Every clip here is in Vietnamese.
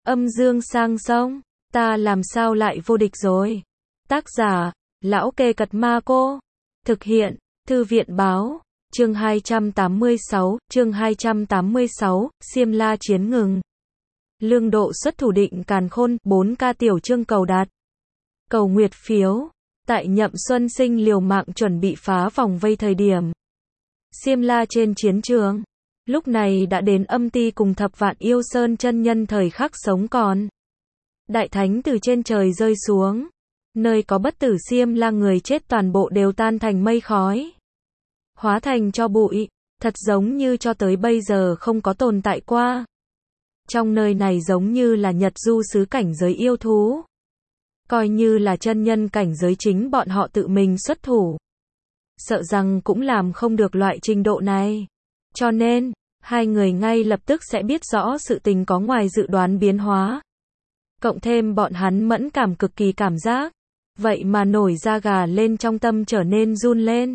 Âm dương sang sông, ta làm sao lại vô địch rồi. Tác giả, Lão Kê Cật Ma Cô. Thực hiện, Thư viện báo. Chương 286, Xiêm La chiến ngừng. Lương Độ xuất thủ định càn khôn, 4K tiểu chương cầu đạt. Cầu nguyệt phiếu. Tại Nhậm Xuân Sinh liều mạng chuẩn bị phá vòng vây thời điểm Xiêm La trên chiến trường, lúc này đã đến Âm Ti cùng Thập Vạn Yêu Sơn chân nhân thời khắc sống còn. Đại thánh từ trên trời rơi xuống, nơi có bất tử Xiêm La người chết toàn bộ đều tan thành mây khói, hóa thành tro bụi, thật giống như cho tới bây giờ không có tồn tại qua. Trong nơi này giống như là Nhật Du xứ cảnh giới yêu thú, coi như là chân nhân cảnh giới chính bọn họ tự mình xuất thủ, sợ rằng cũng làm không được loại trình độ này. Cho nên, hai người ngay lập tức sẽ biết rõ sự tình có ngoài dự đoán biến hóa. Cộng thêm bọn hắn mẫn cảm cực kỳ cảm giác, vậy mà nổi da gà lên trong tâm trở nên run lên.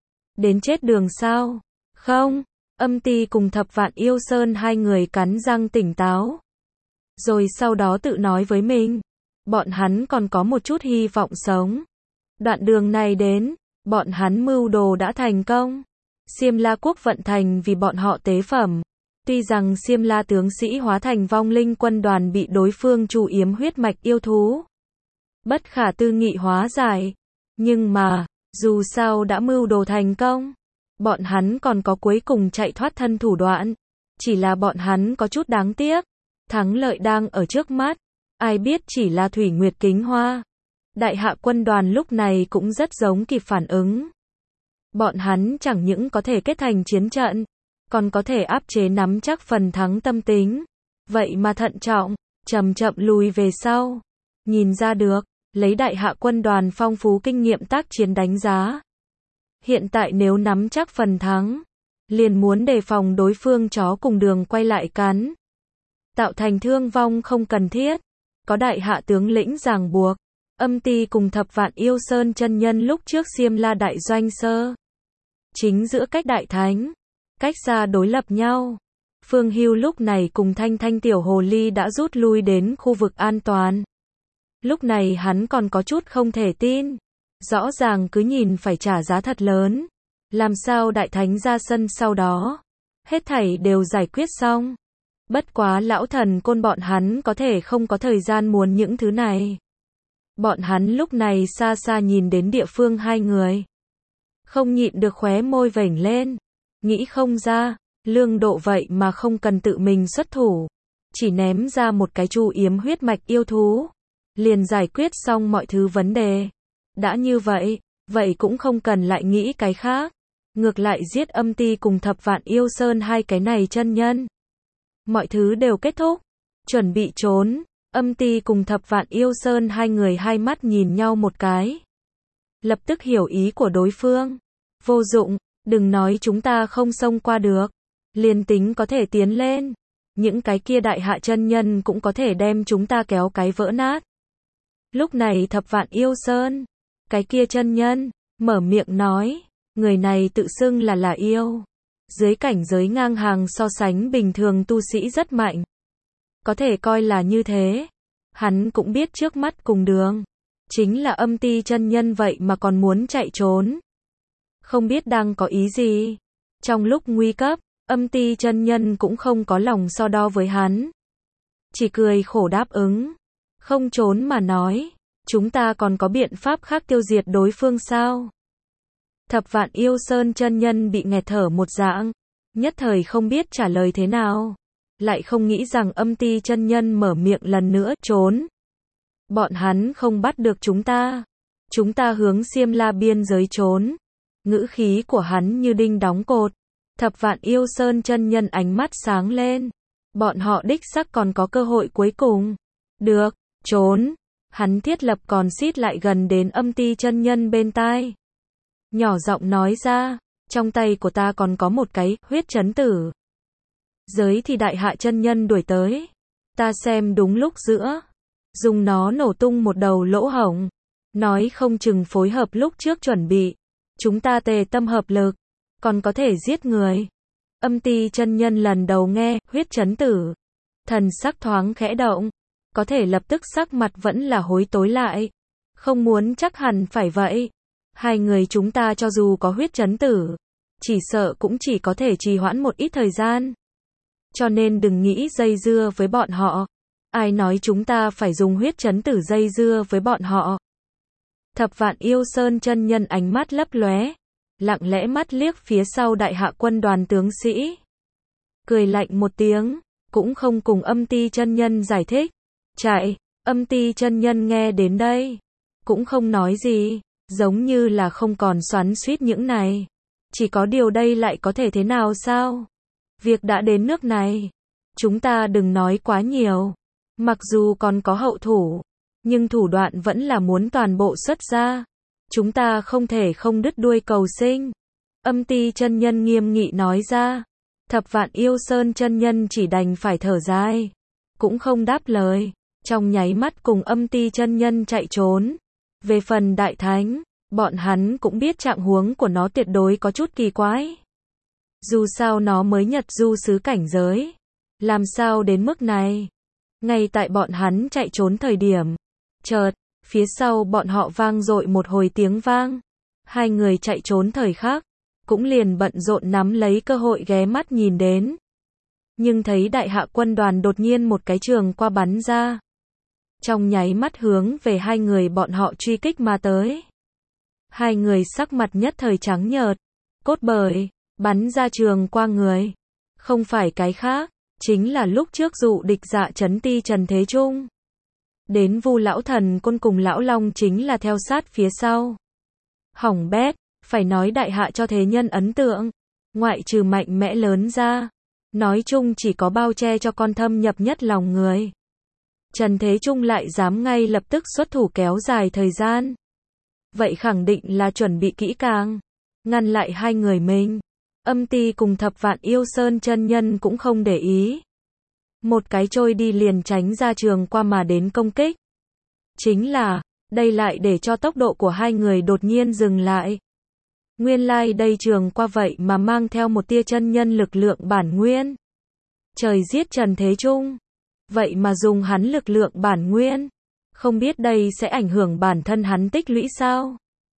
Đến chết đường sao? Không, Âm Ti cùng Thập Vạn Yêu Sơn hai người cắn răng tỉnh táo. Rồi sau đó tự nói với mình, bọn hắn còn có một chút hy vọng sống. Đoạn đường này đến, bọn hắn mưu đồ đã thành công. Xiêm La quốc vận thành vì bọn họ tế phẩm. Tuy rằng Xiêm La tướng sĩ hóa thành vong linh quân đoàn bị đối phương trù yếm huyết mạch yêu thú bất khả tư nghị hóa giải, nhưng mà, dù sao đã mưu đồ thành công, bọn hắn còn có cuối cùng chạy thoát thân thủ đoạn. Chỉ là bọn hắn có chút đáng tiếc, thắng lợi đang ở trước mắt, ai biết chỉ là thủy nguyệt kính hoa. Đại hạ quân đoàn lúc này cũng rất giống kịp phản ứng. Bọn hắn chẳng những có thể kết thành chiến trận, còn có thể áp chế nắm chắc phần thắng tâm tính. Vậy mà thận trọng, chậm chậm lùi về sau. Nhìn ra được, lấy đại hạ quân đoàn phong phú kinh nghiệm tác chiến đánh giá. Hiện tại nếu nắm chắc phần thắng, liền muốn đề phòng đối phương chó cùng đường quay lại cắn, tạo thành thương vong không cần thiết. Có đại hạ tướng lĩnh ràng buộc, Âm Ti cùng Thập Vạn Yêu Sơn chân nhân lúc trước Xiêm La đại doanh sơ chính giữa cách đại thánh, cách xa đối lập nhau. Phương Hưu lúc này cùng Thanh Thanh tiểu hồ ly đã rút lui đến khu vực an toàn. Lúc này hắn còn có chút không thể tin, rõ ràng cứ nhìn phải trả giá thật lớn. Làm sao đại thánh ra sân sau đó, hết thảy đều giải quyết xong. Bất quá lão thần côn bọn hắn có thể không có thời gian muốn những thứ này. Bọn hắn lúc này xa xa nhìn đến địa phương hai người, không nhịn được khóe môi vểnh lên. Nghĩ không ra, Lương Độ vậy mà không cần tự mình xuất thủ, chỉ ném ra một cái chu yếm huyết mạch yêu thú, liền giải quyết xong mọi thứ vấn đề. Đã như vậy, vậy cũng không cần lại nghĩ cái khác, ngược lại giết Âm Ti cùng Thập Vạn Yêu Sơn hai cái này chân nhân. Mọi thứ đều kết thúc, chuẩn bị trốn. Âm Ti cùng Thập Vạn Yêu Sơn hai người hai mắt nhìn nhau một cái, lập tức hiểu ý của đối phương. Vô dụng, đừng nói chúng ta không xông qua được, liền tính có thể tiến lên, những cái kia đại hạ chân nhân cũng có thể đem chúng ta kéo cái vỡ nát. Lúc này Thập Vạn Yêu Sơn, cái kia chân nhân, mở miệng nói, người này tự xưng là yêu, dưới cảnh giới ngang hàng so sánh bình thường tu sĩ rất mạnh. Có thể coi là như thế. Hắn cũng biết trước mắt cùng đường chính là Âm Ti chân nhân, vậy mà còn muốn chạy trốn, không biết đang có ý gì. Trong lúc nguy cấp, Âm Ti chân nhân cũng không có lòng so đo với hắn, chỉ cười khổ đáp ứng. Không trốn mà nói, chúng ta còn có biện pháp khác tiêu diệt đối phương sao? Thập Vạn Yêu Sơn chân nhân bị nghẹt thở một dạng, nhất thời không biết trả lời thế nào. Lại không nghĩ rằng Âm Ti chân nhân mở miệng lần nữa, trốn. Bọn hắn không bắt được chúng ta hướng Xiêm La biên giới trốn. Ngữ khí của hắn như đinh đóng cột. Thập Vạn Yêu Sơn chân nhân ánh mắt sáng lên. Bọn họ đích xác còn có cơ hội cuối cùng. Được, trốn. Hắn thiết lập còn xít lại gần đến Âm Ti chân nhân bên tai, nhỏ giọng nói ra, trong tay của ta còn có một cái huyết trấn tử giới thì đại hạ chân nhân đuổi tới, ta xem đúng lúc giữa, dùng nó nổ tung một đầu lỗ hổng, nói không chừng phối hợp lúc trước chuẩn bị, chúng ta tề tâm hợp lực, còn có thể giết người. Âm Ti chân nhân lần đầu nghe huyết trấn tử, thần sắc thoáng khẽ động, có thể lập tức sắc mặt vẫn là hối tối lại. Không muốn chắc hẳn phải vậy. Hai người chúng ta cho dù có huyết trấn tử, chỉ sợ cũng chỉ có thể trì hoãn một ít thời gian. Cho nên đừng nghĩ dây dưa với bọn họ. Ai nói chúng ta phải dùng huyết trấn tử dây dưa với bọn họ. Thập Vạn Yêu Sơn chân nhân ánh mắt lấp lóe, lặng lẽ mắt liếc phía sau đại hạ quân đoàn tướng sĩ. Cười lạnh một tiếng, cũng không cùng Âm Ti chân nhân giải thích. Chạy, Âm Ti chân nhân nghe đến đây, cũng không nói gì, giống như là không còn xoắn xuýt những này. Chỉ có điều đây lại có thể thế nào sao? Việc đã đến nước này, chúng ta đừng nói quá nhiều. Mặc dù còn có hậu thủ, nhưng thủ đoạn vẫn là muốn toàn bộ xuất ra. Chúng ta không thể không đứt đuôi cầu sinh. Âm Ti chân nhân nghiêm nghị nói ra. Thập Vạn Yêu Sơn chân nhân chỉ đành phải thở dài, cũng không đáp lời, trong nháy mắt cùng Âm Ti chân nhân chạy trốn. Về phần Đại Thánh, bọn hắn cũng biết trạng huống của nó tuyệt đối có chút kỳ quái. Dù sao nó mới Nhật du xứ cảnh giới, làm sao đến mức này? Ngay tại bọn hắn chạy trốn thời điểm, chợt, phía sau bọn họ vang dội một hồi tiếng vang. Hai người chạy trốn thời khắc, cũng liền bận rộn nắm lấy cơ hội ghé mắt nhìn đến. Nhưng thấy đại hạ quân đoàn đột nhiên một cái trường qua bắn ra. Trong nháy mắt hướng về hai người bọn họ truy kích mà tới. Hai người sắc mặt nhất thời trắng nhợt, cốt bởi, bắn ra trường qua người. Không phải cái khác, chính là lúc trước dụ địch Dạ Chấn Ti Trần Thế Trung. Đến Vu lão thần côn cùng lão long chính là theo sát phía sau. Hỏng bét, phải nói đại hạ cho thế nhân ấn tượng, ngoại trừ mạnh mẽ lớn ra, nói chung chỉ có bao che cho con thâm nhập nhất lòng người. Trần Thế Trung lại dám ngay lập tức xuất thủ kéo dài thời gian. Vậy khẳng định là chuẩn bị kỹ càng, ngăn lại hai người mình. Âm Ti cùng Thập Vạn Yêu Sơn chân nhân cũng không để ý. Một cái trôi đi liền tránh ra trường qua mà đến công kích. Chính là, đây lại để cho tốc độ của hai người đột nhiên dừng lại. Nguyên lai đây trường qua vậy mà mang theo một tia chân nhân lực lượng bản nguyên. Trời giết Trần Thế Trung. Vậy mà dùng hắn lực lượng bản nguyên. Không biết đây sẽ ảnh hưởng bản thân hắn tích lũy sao?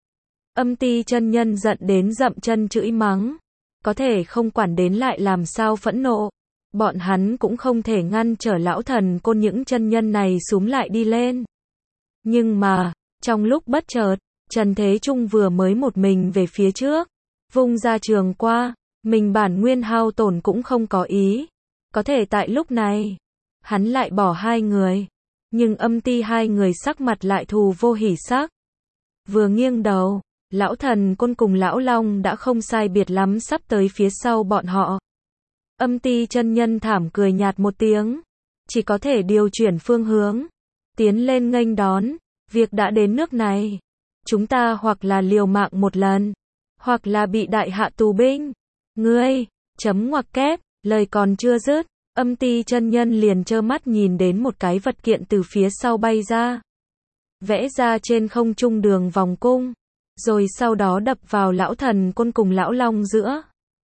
Âm Ti chân nhân giận đến dậm chân chửi mắng. Có thể không quản đến lại làm sao phẫn nộ. Bọn hắn cũng không thể ngăn trở lão thần côn những chân nhân này xúm lại đi lên. Nhưng mà, trong lúc bất chợt, Trần Thế Trung vừa mới một mình về phía trước, vung ra trường qua, mình bản nguyên hao tổn cũng không có ý. Có thể tại lúc này, hắn lại bỏ hai người, nhưng Âm Ti hai người sắc mặt lại thù vô hỉ sắc. Vừa nghiêng đầu, lão thần côn cùng lão long đã không sai biệt lắm sắp tới phía sau bọn họ. Âm Ti chân nhân thảm cười nhạt một tiếng, chỉ có thể điều chuyển phương hướng, tiến lên nghênh đón. Việc đã đến nước này, chúng ta hoặc là liều mạng một lần, hoặc là bị đại hạ tù binh. Ngươi, chấm ngoặc kép, lời còn chưa dứt, Âm Ti chân nhân liền trơ mắt nhìn đến một cái vật kiện từ phía sau bay ra, vẽ ra trên không trung đường vòng cung, rồi sau đó đập vào lão thần côn cùng lão long giữa.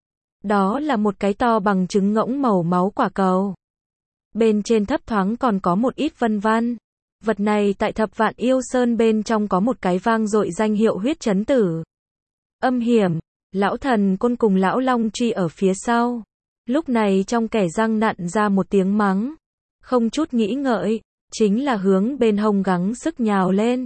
Đó là một cái to bằng trứng ngỗng màu máu quả cầu. Bên trên thấp thoáng còn có một ít vân vân. Vật này tại Thập Vạn Yêu Sơn bên trong có một cái vang dội danh hiệu huyết trấn tử. Âm hiểm, lão thần côn cùng lão long truy ở phía sau. Lúc này trong kẻ răng nặn ra một tiếng mắng. Không chút nghĩ ngợi, chính là hướng bên hông gắng sức nhào lên.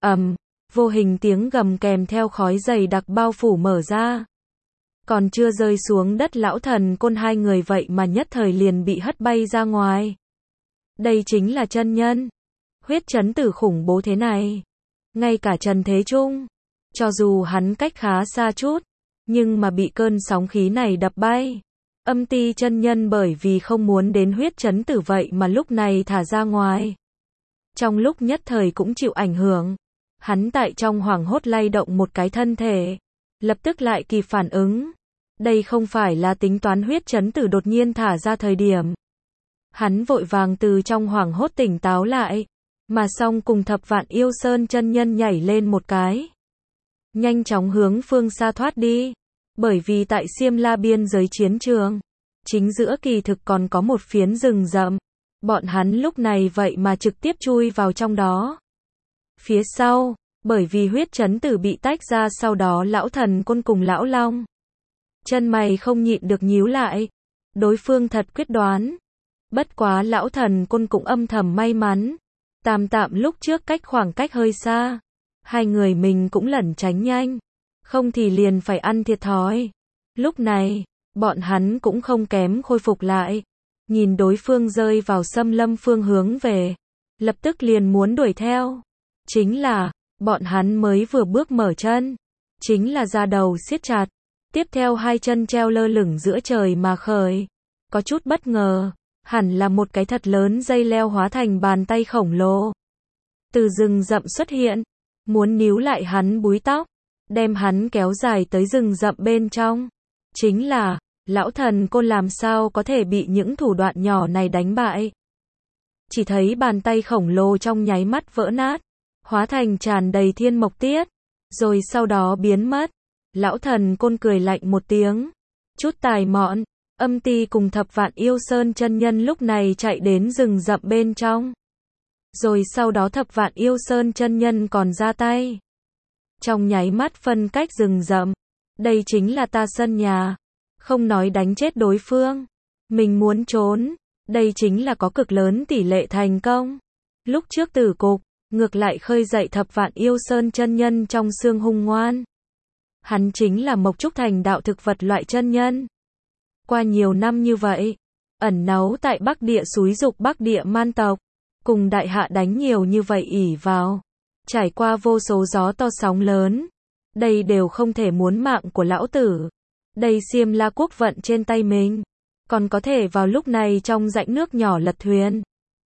Vô hình tiếng gầm kèm theo khói dày đặc bao phủ mở ra. Còn chưa rơi xuống đất lão thần côn hai người vậy mà nhất thời liền bị hất bay ra ngoài. Đây chính là chân nhân. Huyết trấn tử khủng bố thế này. Ngay cả Trần Thế Trung, cho dù hắn cách khá xa chút, nhưng mà bị cơn sóng khí này đập bay. Âm Ti chân nhân bởi vì không muốn đến huyết trấn tử vậy mà lúc này thả ra ngoài. Trong lúc nhất thời cũng chịu ảnh hưởng. Hắn tại trong hoảng hốt lay động một cái thân thể, lập tức lại kịp phản ứng. Đây không phải là tính toán huyết trấn tử đột nhiên thả ra thời điểm. Hắn vội vàng từ trong hoảng hốt tỉnh táo lại, mà xong cùng Thập Vạn Yêu Sơn chân nhân nhảy lên một cái. Nhanh chóng hướng phương xa thoát đi, bởi vì tại Xiêm La biên giới chiến trường, chính giữa kỳ thực còn có một phiến rừng rậm. bọn hắn lúc này vậy mà trực tiếp chui vào trong đó. Phía sau, bởi vì huyết trấn tử bị tách ra, sau đó lão thần côn cùng lão long. Chân mày không nhịn được nhíu lại. Đối phương thật quyết đoán. Bất quá lão thần côn cũng âm thầm may mắn. Tạm lúc trước khoảng cách hơi xa. Hai người mình cũng lẩn tránh nhanh. Không thì liền phải ăn thiệt thòi. Lúc này, bọn hắn cũng không kém khôi phục lại. Nhìn đối phương rơi vào xâm lâm phương hướng về. Lập tức liền muốn đuổi theo. Chính là, bọn hắn mới vừa bước mở chân. Chính là da đầu siết chặt. Tiếp theo hai chân treo lơ lửng giữa trời mà khởi. Có chút bất ngờ. Hẳn là một cái thật lớn dây leo hóa thành bàn tay khổng lồ. Từ rừng rậm xuất hiện. Muốn níu lại hắn búi tóc. Đem hắn kéo dài tới rừng rậm bên trong. Chính là, lão thần côn làm sao có thể bị những thủ đoạn nhỏ này đánh bại. Chỉ thấy bàn tay khổng lồ trong nháy mắt vỡ nát. Hóa thành tràn đầy thiên mộc tiết. Rồi sau đó biến mất. Lão thần côn cười lạnh một tiếng. Chút tài mọn. Âm Ti cùng Thập Vạn Yêu Sơn chân nhân lúc này chạy đến rừng rậm bên trong. Rồi sau đó Thập Vạn Yêu Sơn chân nhân còn ra tay. Trong nháy mắt phân cách rừng rậm. Đây chính là ta sân nhà. Không nói đánh chết đối phương. Mình muốn trốn. Đây chính là có cực lớn tỷ lệ thành công. Lúc trước tử cục, ngược lại khơi dậy Thập Vạn Yêu Sơn chân nhân trong xương hung ngoan. Hắn chính là Mộc Trúc Thành đạo thực vật loại chân nhân. Qua nhiều năm như vậy, ẩn náu tại Bắc Địa xúi dục Bắc Địa man tộc, cùng đại hạ đánh nhiều như vậy ỷ vào, trải qua vô số gió to sóng lớn, đây đều không thể muốn mạng của lão tử. Đây Xiêm La quốc vận trên tay mình, còn có thể vào lúc này trong rãnh nước nhỏ lật thuyền.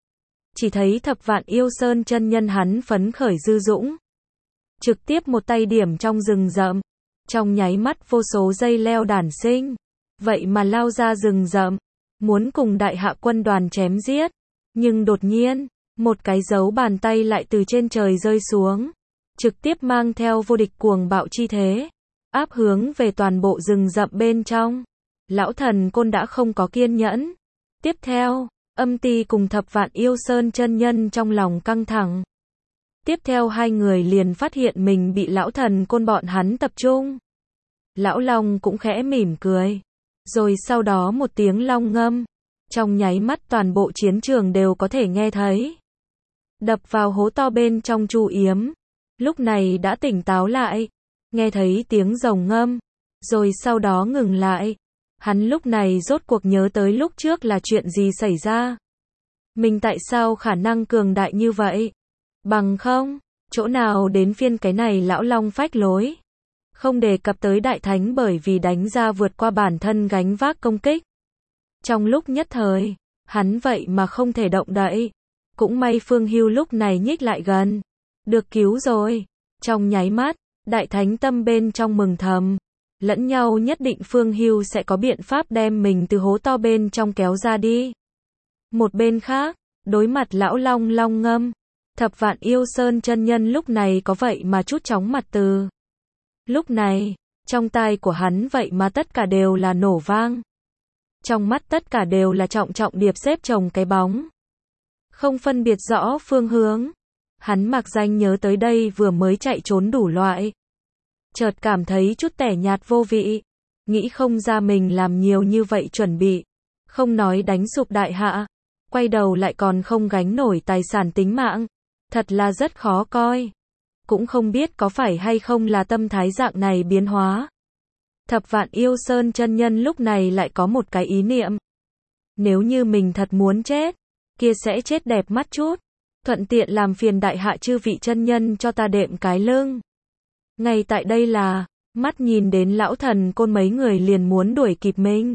Chỉ thấy Thập Vạn Yêu Sơn chân nhân hắn phấn khởi dư dũng, trực tiếp một tay điểm trong rừng rậm, trong nháy mắt vô số dây leo đản sinh. Vậy mà lao ra rừng rậm, muốn cùng đại hạ quân đoàn chém giết. Nhưng đột nhiên, một cái dấu bàn tay lại từ trên trời rơi xuống. Trực tiếp mang theo vô địch cuồng bạo chi thế. Áp hướng về toàn bộ rừng rậm bên trong. Lão thần côn đã không có kiên nhẫn. Tiếp theo, Âm Ti cùng Thập Vạn Yêu Sơn chân nhân trong lòng căng thẳng. Tiếp theo hai người liền phát hiện mình bị lão thần côn bọn hắn tập trung. Lão Long cũng khẽ mỉm cười. Rồi sau đó một tiếng long ngâm. Trong nháy mắt toàn bộ chiến trường đều có thể nghe thấy. Đập vào hố to bên trong Chu Yếm. Lúc này đã tỉnh táo lại. Nghe thấy tiếng rồng ngâm. Rồi sau đó ngừng lại. Hắn lúc này rốt cuộc nhớ tới lúc trước là chuyện gì xảy ra. Mình tại sao khả năng cường đại như vậy? Bằng không, chỗ nào đến phiên cái này lão long phách lối. Không đề cập tới đại thánh bởi vì đánh ra vượt qua bản thân gánh vác công kích. Trong lúc nhất thời, hắn vậy mà không thể động đậy. Cũng may Phương Hưu lúc này nhích lại gần. Được cứu rồi. Trong nháy mắt, đại thánh tâm bên trong mừng thầm. Lẫn nhau nhất định Phương Hưu sẽ có biện pháp đem mình từ hố to bên trong kéo ra đi. Một bên khác, đối mặt lão long long ngâm. Thập Vạn Yêu Sơn chân nhân lúc này có vậy mà chút chóng mặt từ. Lúc này, trong tai của hắn vậy mà tất cả đều là nổ vang. Trong mắt tất cả đều là trọng trọng điệp xếp chồng cái bóng. Không phân biệt rõ phương hướng. Hắn mặc danh nhớ tới đây vừa mới chạy trốn đủ loại. Chợt cảm thấy chút tẻ nhạt vô vị. Nghĩ không ra mình làm nhiều như vậy chuẩn bị. Không nói đánh sụp đại hạ. Quay đầu lại còn không gánh nổi tài sản tính mạng. Thật là rất khó coi. Cũng không biết có phải hay không là tâm thái dạng này biến hóa. Thập Vạn Yêu Sơn chân nhân lúc này lại có một cái ý niệm. Nếu như mình thật muốn chết, kia sẽ chết đẹp mắt chút. Thuận tiện làm phiền đại hạ chư vị chân nhân cho ta đệm cái lưng. Ngay tại đây là, mắt nhìn đến lão thần côn mấy người liền muốn đuổi kịp mình.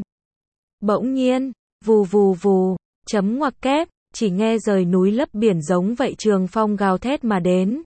Bỗng nhiên, vù vù vù, chấm ngoặc kép, chỉ nghe rời núi lấp biển giống vậy trường phong gào thét mà đến.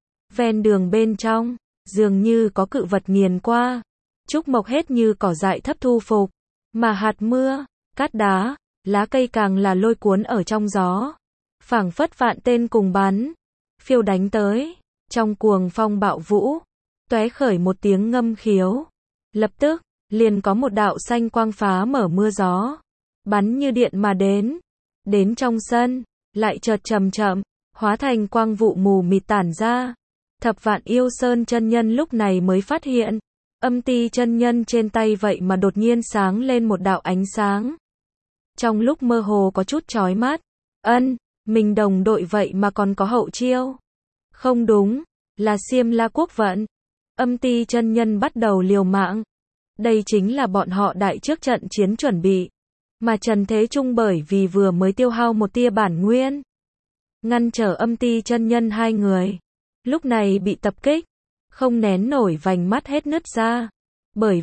Ven đường bên trong, dường như có cự vật nghiền qua. Trúc mộc hết như cỏ dại thấp thu phục. Mà hạt mưa, cát đá, lá cây càng là lôi cuốn ở trong gió. Phảng phất vạn tên cùng bắn. Phiêu đánh tới. Trong cuồng phong bạo vũ. Tóe khởi một tiếng ngâm khiếu. Lập tức, liền có một đạo xanh quang phá mở mưa gió. Bắn như điện mà đến. Đến trong sân, lại chợt chậm chậm, hóa thành quang vụ mù mịt tản ra. Thập Vạn Yêu Sơn chân nhân lúc này mới phát hiện, Âm Ti chân nhân trên tay vậy mà đột nhiên sáng lên một đạo ánh sáng. Trong lúc mơ hồ có chút chói mắt, mình đồng đội vậy mà còn có hậu chiêu. Không đúng, là Xiêm La Quốc vận. Âm Ti chân nhân bắt đầu liều mạng. Đây chính là bọn họ đại trước trận chiến chuẩn bị. Mà Trần Thế Trung bởi vì vừa mới tiêu hao một tia bản nguyên, ngăn trở Âm Ti chân nhân hai người. Lúc này bị tập kích, không nén nổi vành mắt hết nứt ra. Bởi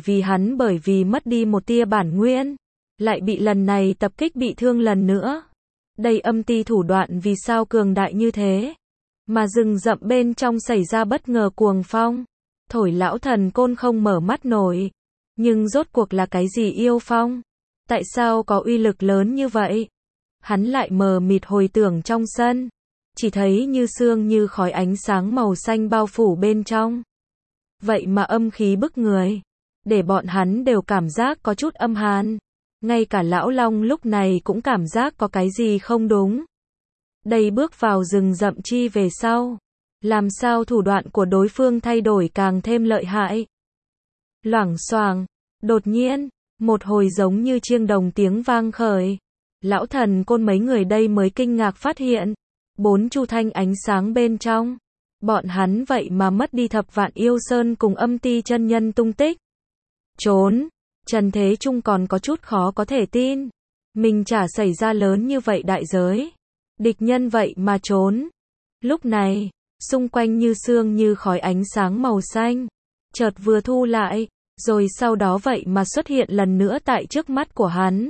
vì mất đi một tia bản nguyên, lại bị lần này tập kích bị thương lần nữa. Đây Âm Ti thủ đoạn vì sao cường đại như thế? Mà rừng rậm bên trong xảy ra bất ngờ cuồng phong, thổi lão thần côn không mở mắt nổi. Nhưng rốt cuộc là cái gì yêu phong? Tại sao có uy lực lớn như vậy? Hắn lại mờ mịt hồi tưởng trong sân, chỉ thấy như sương như khói ánh sáng màu xanh bao phủ bên trong. Vậy mà âm khí bức người, để bọn hắn đều cảm giác có chút âm hàn. Ngay cả lão long lúc này cũng cảm giác có cái gì không đúng. Đây bước vào rừng rậm chi về sau, làm sao thủ đoạn của đối phương thay đổi càng thêm lợi hại. Loảng xoảng, đột nhiên, một hồi giống như chiêng đồng tiếng vang khởi. Lão thần côn mấy người đây mới kinh ngạc phát hiện, 4 chu thanh ánh sáng bên trong, bọn hắn vậy mà mất đi Thập Vạn Yêu Sơn cùng Âm Ti chân nhân tung tích. Trốn, Trần Thế Trung còn có chút khó có thể tin. Mình chả xảy ra lớn như vậy đại giới. Địch nhân vậy mà trốn. Lúc này, xung quanh như sương như khói ánh sáng màu xanh, chợt vừa thu lại, rồi sau đó vậy mà xuất hiện lần nữa tại trước mắt của hắn.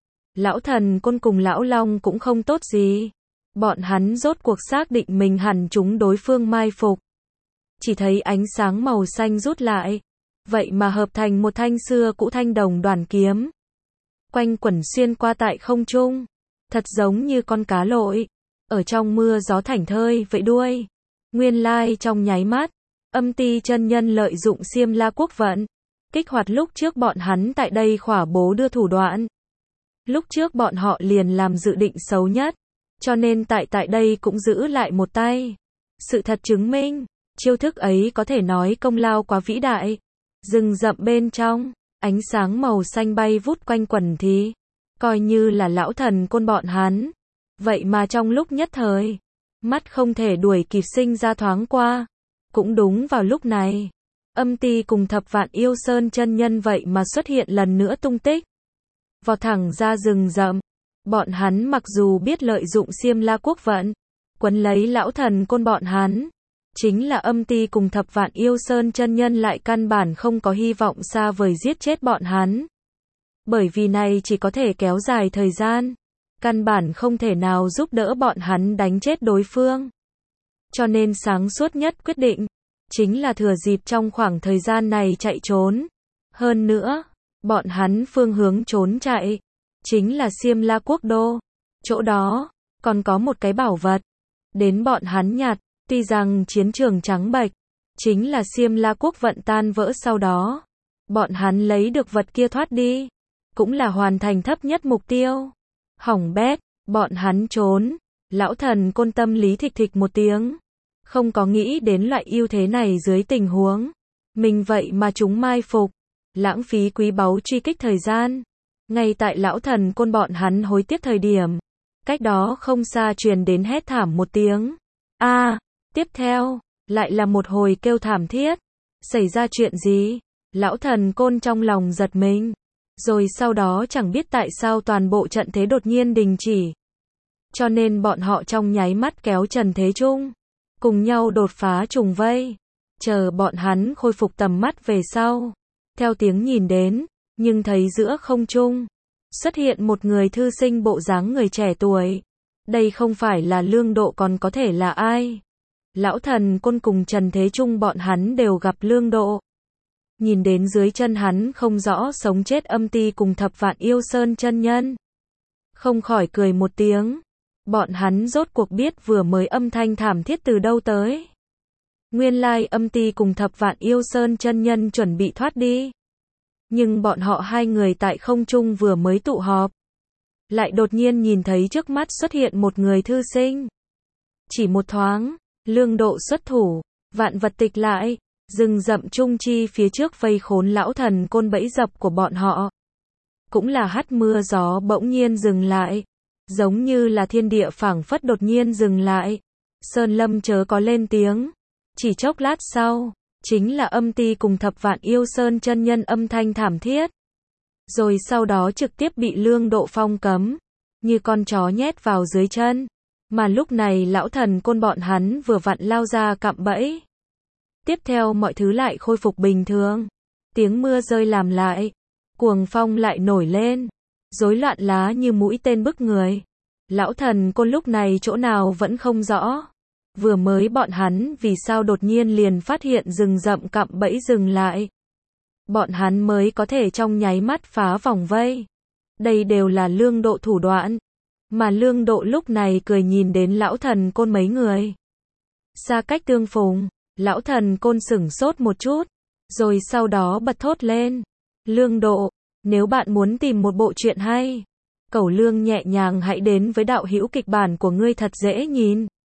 Lão thần côn cùng lão long cũng không tốt gì. Bọn hắn rốt cuộc xác định mình hẳn chúng đối phương mai phục. Chỉ thấy ánh sáng màu xanh rút lại, vậy mà hợp thành một thanh xưa cũ thanh đồng đoàn kiếm. Quanh quẩn xuyên qua tại không trung, thật giống như con cá lội, ở trong mưa gió thảnh thơi vẫy đuôi. Nguyên lai trong nháy mắt, Âm Ti chân nhân lợi dụng Xiêm La Quốc vận, kích hoạt lúc trước bọn hắn tại đây khỏa bố đưa thủ đoạn. Lúc trước bọn họ liền làm dự định xấu nhất, cho nên tại đây cũng giữ lại một tay. Sự thật chứng minh, chiêu thức ấy có thể nói công lao quá vĩ đại. Rừng rậm bên trong, ánh sáng màu xanh bay vút quanh quẩn thì, coi như là lão thần côn bọn hắn. Vậy mà trong lúc nhất thời, mắt không thể đuổi kịp sinh ra thoáng qua. Cũng đúng vào lúc này, Âm Ti cùng Thập Vạn Yêu Sơn chân nhân vậy mà xuất hiện lần nữa tung tích. Vọt thẳng ra rừng rậm. Bọn hắn mặc dù biết lợi dụng Xiêm La Quốc vận, quấn lấy lão thần côn bọn hắn, chính là Âm Ti cùng Thập Vạn Yêu Sơn chân nhân lại căn bản không có hy vọng xa vời giết chết bọn hắn. Bởi vì này chỉ có thể kéo dài thời gian, căn bản không thể nào giúp đỡ bọn hắn đánh chết đối phương. Cho nên sáng suốt nhất quyết định, chính là thừa dịp trong khoảng thời gian này chạy trốn. Hơn nữa, bọn hắn phương hướng trốn chạy, chính là Xiêm La Quốc đô. Chỗ đó, còn có một cái bảo vật. Đến bọn hắn nhặt, tuy rằng chiến trường trắng bệch, chính là Xiêm La Quốc vận tan vỡ sau đó. Bọn hắn lấy được vật kia thoát đi, cũng là hoàn thành thấp nhất mục tiêu. Hỏng bét, bọn hắn trốn. Lão thần côn tâm lý thịch thịch một tiếng. Không có nghĩ đến loại ưu thế này dưới tình huống. Mình vậy mà chúng mai phục. Lãng phí quý báu truy kích thời gian. Ngay tại lão thần côn bọn hắn hối tiếc thời điểm, cách đó không xa truyền đến hét thảm một tiếng. Tiếp theo, lại là một hồi kêu thảm thiết. Xảy ra chuyện gì? Lão thần côn trong lòng giật mình. Rồi sau đó chẳng biết tại sao toàn bộ trận thế đột nhiên đình chỉ. Cho nên bọn họ trong nháy mắt kéo Trần Thế Trung, cùng nhau đột phá trùng vây. Chờ bọn hắn khôi phục tầm mắt về sau, theo tiếng nhìn đến, nhưng thấy giữa không trung xuất hiện một người thư sinh bộ dáng người trẻ tuổi. Đây không phải là Lương Độ còn có thể là ai? Lão thần côn cùng Trần Thế Trung bọn hắn đều gặp Lương Độ. Nhìn đến dưới chân hắn không rõ sống chết Âm Ti cùng Thập Vạn Yêu Sơn chân nhân, không khỏi cười một tiếng. Bọn hắn rốt cuộc biết vừa mới âm thanh thảm thiết từ đâu tới. Nguyên lai Âm Ti cùng Thập Vạn Yêu Sơn chân nhân chuẩn bị thoát đi. Nhưng bọn họ hai người tại không trung vừa mới tụ họp, lại đột nhiên nhìn thấy trước mắt xuất hiện một người thư sinh. Chỉ một thoáng, Lương Độ xuất thủ, vạn vật tịch lại, rừng rậm trung chi phía trước vây khốn lão thần côn bẫy dập của bọn họ. Cũng là hắt mưa gió bỗng nhiên dừng lại, giống như là thiên địa phảng phất đột nhiên dừng lại. Sơn Lâm chớ có lên tiếng, chỉ chốc lát sau, chính là âm ti cùng thập vạn yêu sơn chân nhân âm thanh thảm thiết. Rồi sau đó trực tiếp bị Lương Độ phong cấm, như con chó nhét vào dưới chân. Mà lúc này lão thần côn bọn hắn vừa vặn lao ra cạm bẫy. Tiếp theo mọi thứ lại khôi phục bình thường. Tiếng mưa rơi làm lại, cuồng phong lại nổi lên, rối loạn lá như mũi tên bức người. Lão thần côn lúc này chỗ nào vẫn không rõ. Vừa mới bọn hắn vì sao đột nhiên liền phát hiện rừng rậm cạm bẫy dừng lại. Bọn hắn mới có thể trong nháy mắt phá vòng vây. Đây đều là Lương Độ thủ đoạn. Mà Lương Độ lúc này cười nhìn đến lão thần côn mấy người. Xa cách tương phùng, lão thần côn sửng sốt một chút, rồi sau đó bật thốt lên. Lương Độ, nếu bạn muốn tìm một bộ truyện hay, Cẩu Lương nhẹ nhàng hãy đến với đạo hữu kịch bản của ngươi thật dễ nhìn.